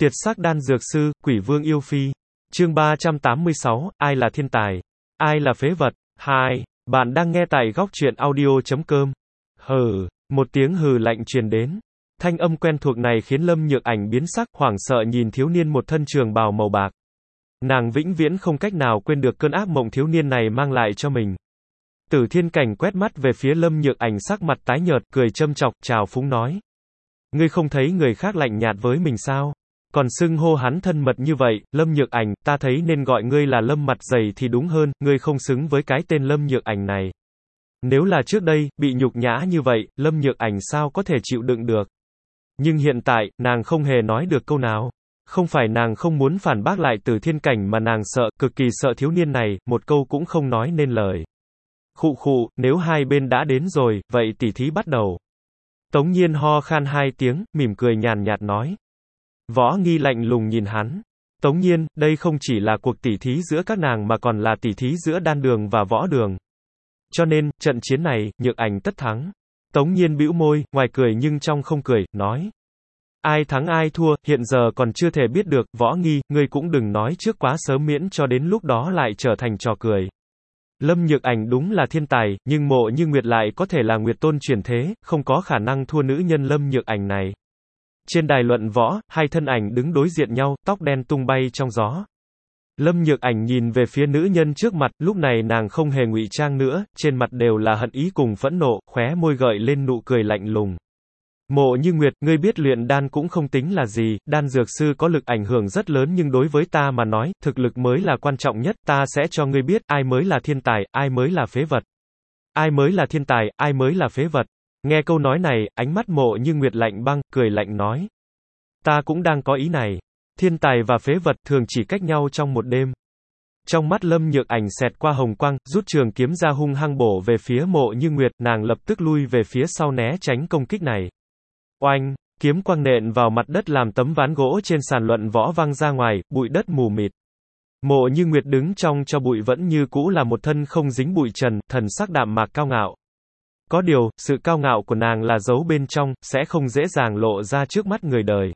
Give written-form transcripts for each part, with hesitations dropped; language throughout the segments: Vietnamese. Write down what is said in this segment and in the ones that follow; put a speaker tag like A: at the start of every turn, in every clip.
A: Tiệt sắc đan dược sư, quỷ vương yêu phi. Chương 386, ai là thiên tài? Ai là phế vật? 2. Bạn đang nghe tại góc truyện audio.com. Hừ, một tiếng hừ lạnh truyền đến. Thanh âm quen thuộc này khiến Lâm Nhược Ảnh biến sắc, hoảng sợ nhìn thiếu niên một thân trường bào màu bạc. Nàng vĩnh viễn không cách nào quên được cơn ác mộng thiếu niên này mang lại cho mình. Tử Thiên Cảnh quét mắt về phía Lâm Nhược Ảnh, sắc mặt tái nhợt, cười châm chọc, trào phúng nói: Ngươi không thấy người khác lạnh nhạt với mình sao? Còn xưng hô hắn thân mật như vậy, Lâm Nhược Ảnh, ta thấy nên gọi ngươi là Lâm mặt dày thì đúng hơn, ngươi không xứng với cái tên Lâm Nhược Ảnh này. Nếu là trước đây, bị nhục nhã như vậy, Lâm Nhược Ảnh sao có thể chịu đựng được. Nhưng hiện tại, nàng không hề nói được câu nào. Không phải nàng không muốn phản bác lại Tử Thiên Cảnh mà nàng sợ, cực kỳ sợ thiếu niên này, một câu cũng không nói nên lời. Khụ khụ, nếu hai bên đã đến rồi, vậy tỉ thí bắt đầu. Tống Nhiên ho khan hai tiếng, mỉm cười nhàn nhạt nói. Võ Nghi lạnh lùng nhìn hắn. Tống Nhiên, đây không chỉ là cuộc tỉ thí giữa các nàng mà còn là tỉ thí giữa đan đường và võ đường. Cho nên, trận chiến này, Nhược Ảnh tất thắng. Tống Nhiên bĩu môi, ngoài cười nhưng trong không cười, nói. Ai thắng ai thua, hiện giờ còn chưa thể biết được, Võ Nghi, ngươi cũng đừng nói trước quá sớm miễn cho đến lúc đó lại trở thành trò cười. Lâm Nhược Ảnh đúng là thiên tài, nhưng Mộ Như Nguyệt lại có thể là Nguyệt Tôn chuyển thế, không có khả năng thua nữ nhân Lâm Nhược Ảnh này. Trên đài luận võ, hai thân ảnh đứng đối diện nhau, tóc đen tung bay trong gió. Lâm Nhược Ảnh nhìn về phía nữ nhân trước mặt, lúc này nàng không hề ngụy trang nữa, trên mặt đều là hận ý cùng phẫn nộ, khóe môi gợi lên nụ cười lạnh lùng. Mộ Như Nguyệt, ngươi biết luyện đan cũng không tính là gì, đan dược sư có lực ảnh hưởng rất lớn nhưng đối với ta mà nói, thực lực mới là quan trọng nhất, ta sẽ cho ngươi biết, ai mới là thiên tài, ai mới là phế vật. Ai mới là thiên tài, ai mới là phế vật. Nghe câu nói này, ánh mắt Mộ Như Nguyệt lạnh băng, cười lạnh nói. Ta cũng đang có ý này. Thiên tài và phế vật thường chỉ cách nhau trong một đêm. Trong mắt Lâm Nhược Ảnh xẹt qua hồng quang, rút trường kiếm ra hung hăng bổ về phía Mộ Như Nguyệt, nàng lập tức lui về phía sau né tránh công kích này. Oanh, kiếm quang nện vào mặt đất làm tấm ván gỗ trên sàn luận võ văng ra ngoài, bụi đất mù mịt. Mộ Như Nguyệt đứng trong cho bụi vẫn như cũ là một thân không dính bụi trần, thần sắc đạm mạc cao ngạo. Có điều, sự cao ngạo của nàng là giấu bên trong, sẽ không dễ dàng lộ ra trước mắt người đời.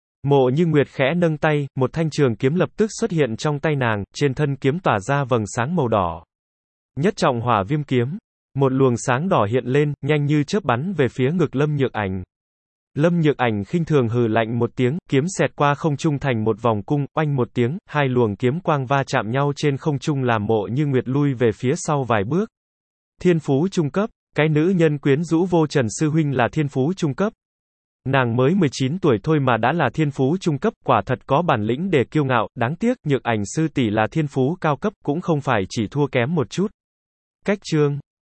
A: Mộ Như Nguyệt khẽ nâng tay, một thanh trường kiếm lập tức xuất hiện trong tay nàng, trên thân kiếm tỏa ra vầng sáng màu đỏ. Nhất trọng hỏa viêm kiếm. Một luồng sáng đỏ hiện lên, nhanh như chớp bắn về phía ngực Lâm Nhược Ảnh. Lâm Nhược Ảnh khinh thường hừ lạnh một tiếng, kiếm xẹt qua không trung thành một vòng cung, oanh một tiếng, hai luồng kiếm quang va chạm nhau trên không trung làm Mộ Như Nguyệt lui về phía sau vài bước. Thiên phú trung cấp, cái nữ nhân quyến rũ vô trần sư huynh là thiên phú trung cấp. Nàng mới 19 tuổi thôi mà đã là thiên phú trung cấp, quả thật có bản lĩnh để kiêu ngạo, đáng tiếc, Nhược Ảnh sư tỷ là thiên phú cao cấp, cũng không phải chỉ thua kém một chút. Cách chương